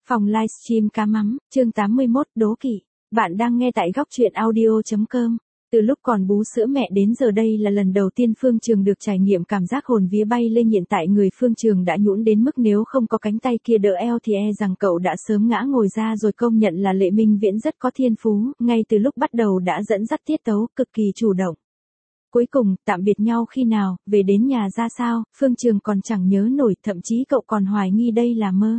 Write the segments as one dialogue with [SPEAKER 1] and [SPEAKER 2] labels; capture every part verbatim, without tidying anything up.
[SPEAKER 1] Phòng livestream cá mắm, chương tám mươi mốt, đố kỵ. Bạn đang nghe tại góc truyện audio chấm com. Từ lúc còn bú sữa mẹ đến giờ đây là lần đầu tiên Phương Trường được trải nghiệm cảm giác hồn vía bay lên, hiện tại người Phương Trường đã nhũn đến mức nếu không có cánh tay kia đỡ eo thì e rằng cậu đã sớm ngã ngồi ra rồi. Công nhận là Lệ Minh Viễn rất có thiên phú, ngay từ lúc bắt đầu đã dẫn dắt tiết tấu, cực kỳ chủ động. Cuối cùng, tạm biệt nhau khi nào, về đến nhà ra sao, Phương Trường còn chẳng nhớ nổi, thậm chí cậu còn hoài nghi đây là mơ.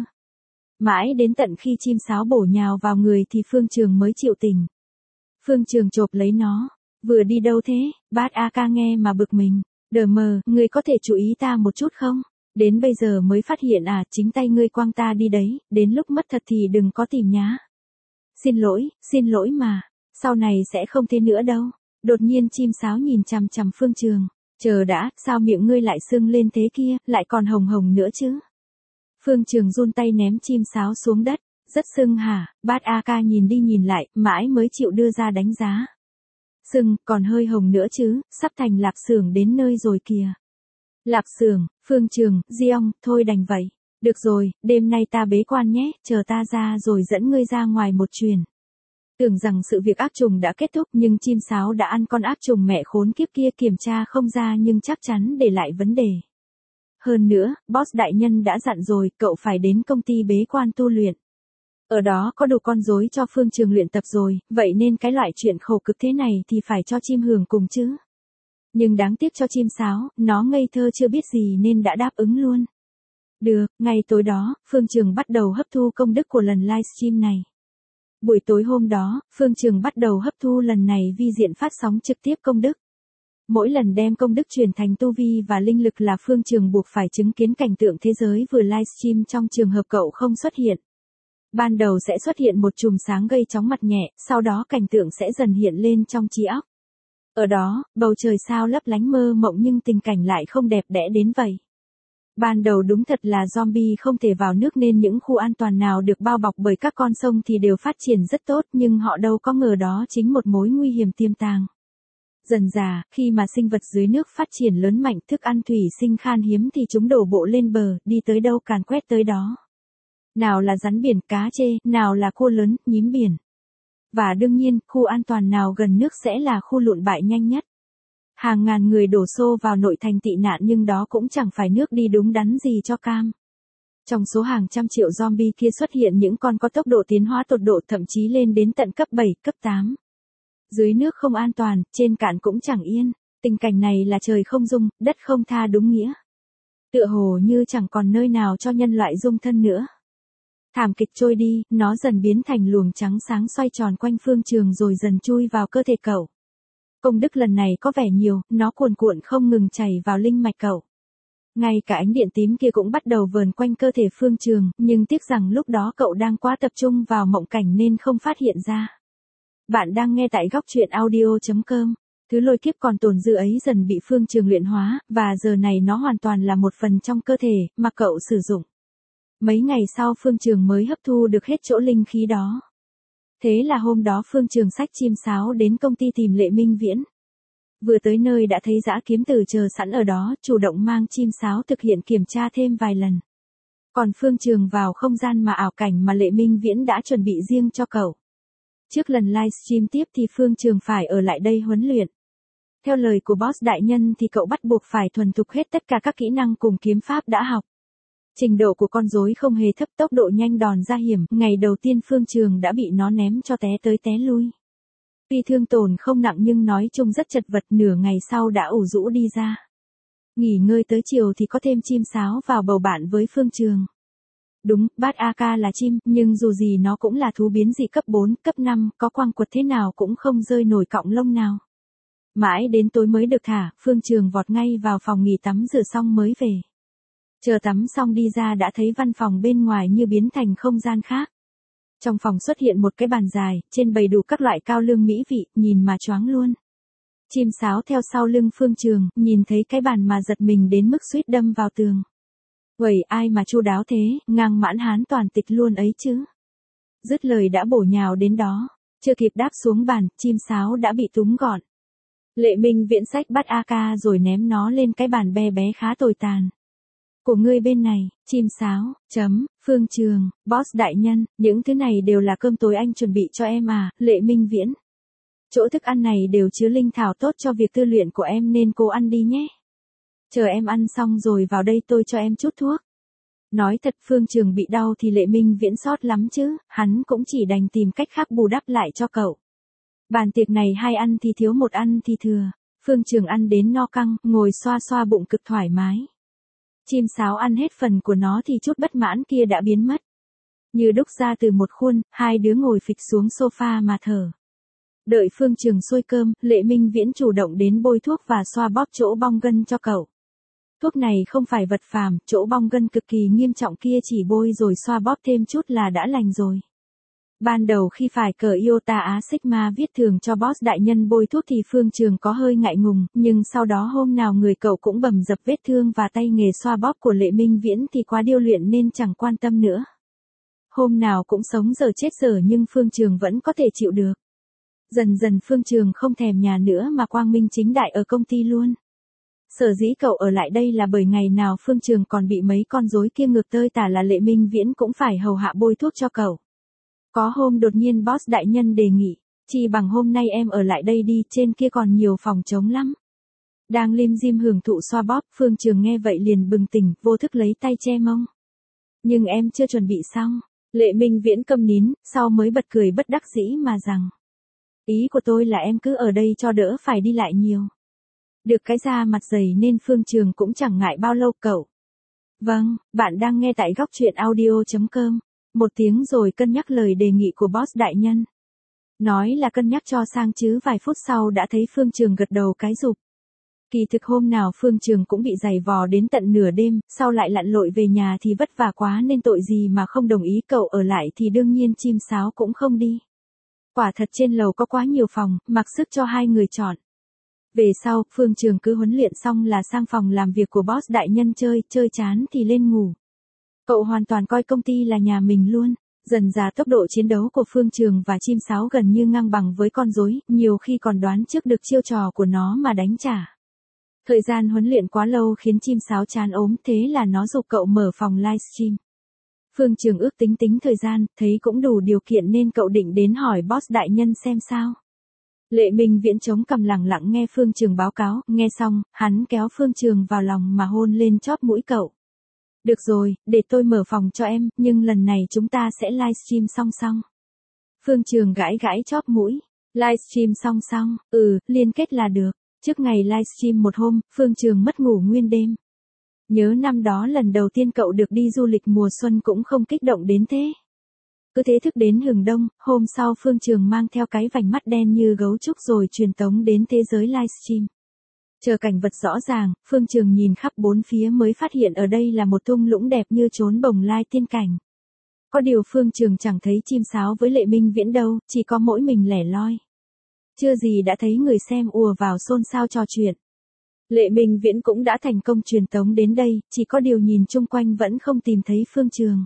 [SPEAKER 1] Mãi đến tận khi chim sáo bổ nhào vào người thì Phương Trường mới chịu tình. Phương Trường chộp lấy nó. Vừa đi đâu thế? Bát A Ca nghe mà bực mình. Đờ mờ, ngươi có thể chú ý ta một chút không? Đến bây giờ mới phát hiện à, chính tay ngươi quăng ta đi đấy, đến lúc mất thật thì đừng có tìm nhá. Xin lỗi, xin lỗi mà, sau này sẽ không thế nữa đâu. Đột nhiên chim sáo nhìn chằm chằm Phương Trường. Chờ đã, sao miệng ngươi lại sưng lên thế kia, lại còn hồng hồng nữa chứ? Phương Trường run tay ném chim sáo xuống đất. Rất sưng hả? Bát A Ca nhìn đi nhìn lại, mãi mới chịu đưa ra đánh giá. Sưng, còn hơi hồng nữa chứ, sắp thành Lạp Xưởng đến nơi rồi kìa. Lạp Xưởng, Phương Trường, Diong, thôi đành vậy. Được rồi, đêm nay ta bế quan nhé, chờ ta ra rồi dẫn ngươi ra ngoài một chuyến. Tưởng rằng sự việc ác trùng đã kết thúc nhưng chim sáo đã ăn con ác trùng mẹ khốn kiếp kia, kiểm tra không ra nhưng chắc chắn để lại vấn đề. Hơn nữa, boss đại nhân đã dặn rồi, cậu phải đến công ty bế quan tu luyện. Ở đó có đủ con rối cho Phương Trường luyện tập rồi, vậy nên cái loại chuyện khổ cực thế này thì phải cho chim hưởng cùng chứ. Nhưng đáng tiếc cho chim sáo, nó ngây thơ chưa biết gì nên đã đáp ứng luôn. Được, ngay tối đó, Phương Trường bắt đầu hấp thu công đức của lần livestream này. Buổi tối hôm đó, Phương Trường bắt đầu hấp thu lần này vi diện phát sóng trực tiếp công đức. Mỗi lần đem công đức chuyển thành tu vi và linh lực là Phương Trường buộc phải chứng kiến cảnh tượng thế giới vừa livestream. Trong trường hợp cậu không xuất hiện, ban đầu sẽ xuất hiện một chùm sáng gây chóng mặt nhẹ, sau đó cảnh tượng sẽ dần hiện lên trong trí óc. Ở đó, bầu trời sao lấp lánh mơ mộng nhưng tình cảnh lại không đẹp đẽ đến vậy. Ban đầu đúng thật là zombie không thể vào nước nên những khu an toàn nào được bao bọc bởi các con sông thì đều phát triển rất tốt, nhưng họ đâu có ngờ đó chính một mối nguy hiểm tiềm tàng. Dần dà, khi mà sinh vật dưới nước phát triển lớn mạnh, thức ăn thủy sinh khan hiếm thì chúng đổ bộ lên bờ, đi tới đâu càn quét tới đó. Nào là rắn biển, cá trê, nào là cua lớn, nhím biển. Và đương nhiên, khu an toàn nào gần nước sẽ là khu lụn bại nhanh nhất. Hàng ngàn người đổ xô vào nội thành tị nạn nhưng đó cũng chẳng phải nước đi đúng đắn gì cho cam. Trong số hàng trăm triệu zombie kia xuất hiện những con có tốc độ tiến hóa tột độ, thậm chí lên đến tận cấp bảy, cấp tám. Dưới nước không an toàn, trên cạn cũng chẳng yên. Tình cảnh này là trời không dung, đất không tha đúng nghĩa. Tựa hồ như chẳng còn nơi nào cho nhân loại dung thân nữa. Thảm kịch trôi đi, nó dần biến thành luồng trắng sáng xoay tròn quanh Phương Trường rồi dần chui vào cơ thể cậu. Công đức lần này có vẻ nhiều, nó cuồn cuộn không ngừng chảy vào linh mạch cậu. Ngay cả ánh điện tím kia cũng bắt đầu vờn quanh cơ thể Phương Trường, nhưng tiếc rằng lúc đó cậu đang quá tập trung vào mộng cảnh nên không phát hiện ra. Bạn đang nghe tại góc truyện audio chấm com. Thứ lôi kiếp còn tồn dư ấy dần bị Phương Trường luyện hóa, và giờ này nó hoàn toàn là một phần trong cơ thể mà cậu sử dụng. Mấy ngày sau Phương Trường mới hấp thu được hết chỗ linh khí đó. Thế là hôm đó Phương Trường xách chim sáo đến công ty tìm Lệ Minh Viễn. Vừa tới nơi đã thấy Dã Kiếm Tử chờ sẵn ở đó, chủ động mang chim sáo thực hiện kiểm tra thêm vài lần. Còn Phương Trường vào không gian mà ảo cảnh mà Lệ Minh Viễn đã chuẩn bị riêng cho cậu. Trước lần livestream tiếp thì Phương Trường phải ở lại đây huấn luyện. Theo lời của boss đại nhân thì cậu bắt buộc phải thuần thục hết tất cả các kỹ năng cùng kiếm pháp đã học. Trình độ của con rối không hề thấp, tốc độ nhanh, đòn ra hiểm, ngày đầu tiên Phương Trường đã bị nó ném cho té tới té lui. Tuy thương tổn không nặng nhưng nói chung rất chật vật, nửa ngày sau đã ủ rũ đi ra. Nghỉ ngơi tới chiều thì có thêm chim sáo vào bầu bạn với Phương Trường. Đúng, Bát A Ca là chim, nhưng dù gì nó cũng là thú biến dị cấp bốn, cấp năm, có quang quật thế nào cũng không rơi nổi cọng lông nào. Mãi đến tối mới được thả, Phương Trường vọt ngay vào phòng nghỉ tắm rửa xong mới về. Chờ tắm xong đi ra đã thấy văn phòng bên ngoài như biến thành không gian khác. Trong phòng xuất hiện một cái bàn dài, trên bày đủ các loại cao lương mỹ vị, nhìn mà choáng luôn. Chim sáo theo sau lưng Phương Trường, nhìn thấy cái bàn mà giật mình đến mức suýt đâm vào tường. Uầy, ai mà chu đáo thế, ngang mãn hán toàn tịch luôn ấy chứ. Dứt lời đã bổ nhào đến đó, chưa kịp đáp xuống bàn, chim sáo đã bị túm gọn. Lệ Minh Viễn xách bắt a ca rồi ném nó lên cái bàn be bé khá tồi tàn. Của ngươi bên này, chim sáo, chấm, Phương Trường, boss đại nhân, những thứ này đều là cơm tối anh chuẩn bị cho em à, Lệ Minh Viễn. Chỗ thức ăn này đều chứa linh thảo tốt cho việc tư luyện của em nên cố ăn đi nhé. Chờ em ăn xong rồi vào đây tôi cho em chút thuốc. Nói thật Phương Trường bị đau thì Lệ Minh Viễn sót lắm chứ, hắn cũng chỉ đành tìm cách khác bù đắp lại cho cậu. Bàn tiệc này hai ăn thì thiếu một ăn thì thừa, Phương Trường ăn đến no căng, ngồi xoa xoa bụng cực thoải mái. Chim sáo ăn hết phần của nó thì chút bất mãn kia đã biến mất. Như đúc ra từ một khuôn, hai đứa ngồi phịch xuống sofa mà thở. Đợi Phương Trường xôi cơm, Lệ Minh Viễn chủ động đến bôi thuốc và xoa bóp chỗ bong gân cho cậu. Thuốc này không phải vật phàm, chỗ bong gân cực kỳ nghiêm trọng kia chỉ bôi rồi xoa bóp thêm chút là đã lành rồi. Ban đầu khi phải cờ Iota Á Sigma viết thường cho boss đại nhân bôi thuốc thì Phương Trường có hơi ngại ngùng, nhưng sau đó hôm nào người cậu cũng bầm dập vết thương và tay nghề xoa bóp của Lệ Minh Viễn thì quá điêu luyện nên chẳng quan tâm nữa. Hôm nào cũng sống giờ chết giờ nhưng Phương Trường vẫn có thể chịu được. Dần dần Phương Trường không thèm nhà nữa mà quang minh chính đại ở công ty luôn. Sở dĩ cậu ở lại đây là bởi ngày nào Phương Trường còn bị mấy con rối kia ngược tơi tả là Lệ Minh Viễn cũng phải hầu hạ bôi thuốc cho cậu. Có hôm đột nhiên boss đại nhân đề nghị, chi bằng hôm nay em ở lại đây đi, trên kia còn nhiều phòng trống lắm. Đang lim dim hưởng thụ xoa bóp, Phương Trường nghe vậy liền bừng tỉnh, vô thức lấy tay che mông. Nhưng em chưa chuẩn bị xong, Lệ Minh Viễn câm nín, sau mới bật cười bất đắc dĩ mà rằng. Ý của tôi là em cứ ở đây cho đỡ phải đi lại nhiều. Được cái da mặt dày nên Phương Trường cũng chẳng ngại bao lâu cậu. Vâng, bạn đang nghe tại góc truyện audio chấm com. Một tiếng rồi cân nhắc lời đề nghị của boss đại nhân. Nói là cân nhắc cho sang chứ vài phút sau đã thấy Phương Trường gật đầu cái rụp. Kỳ thực hôm nào Phương Trường cũng bị giày vò đến tận nửa đêm, sau lại lặn lội về nhà thì vất vả quá nên tội gì mà không đồng ý cậu ở lại thì đương nhiên chim sáo cũng không đi. Quả thật trên lầu có quá nhiều phòng, mặc sức cho hai người chọn. Về sau, Phương Trường cứ huấn luyện xong là sang phòng làm việc của boss đại nhân chơi, chơi chán thì lên ngủ. Cậu hoàn toàn coi công ty là nhà mình luôn. Dần dà tốc độ chiến đấu của Phương Trường và chim sáo gần như ngang bằng với con rối, nhiều khi còn đoán trước được chiêu trò của nó mà đánh trả. Thời gian huấn luyện quá lâu khiến chim sáo chán ốm, thế là nó giục cậu mở phòng livestream. Phương Trường ước tính tính thời gian, thấy cũng đủ điều kiện nên cậu định đến hỏi boss đại nhân xem sao. Lệ Minh Viễn chống cằm lặng lặng nghe Phương Trường báo cáo, nghe xong, hắn kéo Phương Trường vào lòng mà hôn lên chóp mũi cậu. Được rồi, để tôi mở phòng cho em, nhưng lần này chúng ta sẽ livestream song song. Phương Trường gãi gãi chóp mũi. Livestream song song, ừ, liên kết là được. Trước ngày livestream một hôm, Phương Trường mất ngủ nguyên đêm. Nhớ năm đó lần đầu tiên cậu được đi du lịch mùa xuân cũng không kích động đến thế. Cứ thế thức đến hừng đông, hôm sau Phương Trường mang theo cái vành mắt đen như gấu trúc rồi truyền tống đến thế giới livestream. Chờ cảnh vật rõ ràng, Phương Trường nhìn khắp bốn phía mới phát hiện ở đây là một thung lũng đẹp như chốn bồng lai tiên cảnh. Có điều Phương Trường chẳng thấy chim sáo với Lệ Minh Viễn đâu, chỉ có mỗi mình lẻ loi. Chưa gì đã thấy người xem ùa vào xôn xao trò chuyện. Lệ Minh Viễn cũng đã thành công truyền tống đến đây, chỉ có điều nhìn chung quanh vẫn không tìm thấy Phương Trường.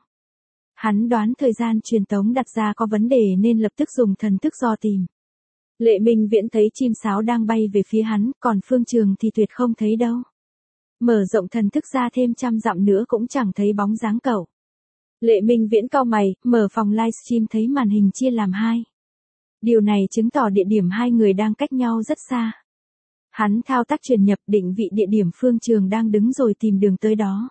[SPEAKER 1] Hắn đoán thời gian truyền tống đặt ra có vấn đề nên lập tức dùng thần thức dò tìm. Lệ Minh Viễn thấy chim sáo đang bay về phía hắn, còn Phương Trường thì tuyệt không thấy đâu. Mở rộng thần thức ra thêm trăm dặm nữa cũng chẳng thấy bóng dáng cậu. Lệ Minh Viễn cau mày, mở phòng livestream thấy màn hình chia làm hai. Điều này chứng tỏ địa điểm hai người đang cách nhau rất xa. Hắn thao tác truyền nhập định vị địa điểm Phương Trường đang đứng rồi tìm đường tới đó.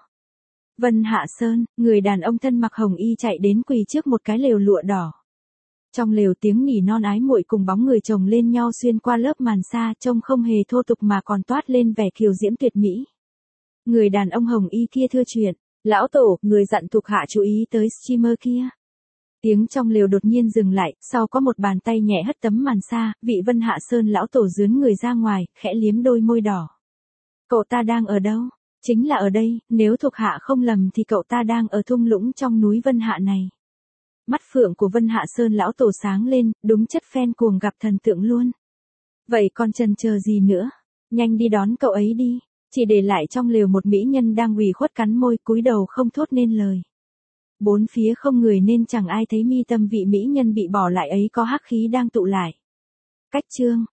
[SPEAKER 1] Vân Hạ Sơn, người đàn ông thân mặc hồng y chạy đến quỳ trước một cái lều lụa đỏ. Trong lều tiếng nỉ non ái muội cùng bóng người chồng lên nhau xuyên qua lớp màn sa, trông không hề thô tục mà còn toát lên vẻ kiều diễm tuyệt mỹ. Người đàn ông hồng y kia thưa chuyện, lão tổ, người dặn thuộc hạ chú ý tới streamer kia. Tiếng trong lều đột nhiên dừng lại, sau có một bàn tay nhẹ hất tấm màn sa, vị Vân Hạ Sơn lão tổ dướn người ra ngoài, khẽ liếm đôi môi đỏ. Cậu ta đang ở đâu? Chính là ở đây, nếu thuộc hạ không lầm thì cậu ta đang ở thung lũng trong núi Vân Hạ này. Mắt phượng của Vân Hạ Sơn lão tổ sáng lên, đúng chất fan cuồng gặp thần tượng luôn. Vậy còn chần chờ gì nữa? Nhanh đi đón cậu ấy đi. Chỉ để lại trong lều một mỹ nhân đang ủy khuất cắn môi cúi đầu không thốt nên lời. Bốn phía không người nên chẳng ai thấy mi tâm vị mỹ nhân bị bỏ lại ấy có hắc khí đang tụ lại. Cách chương.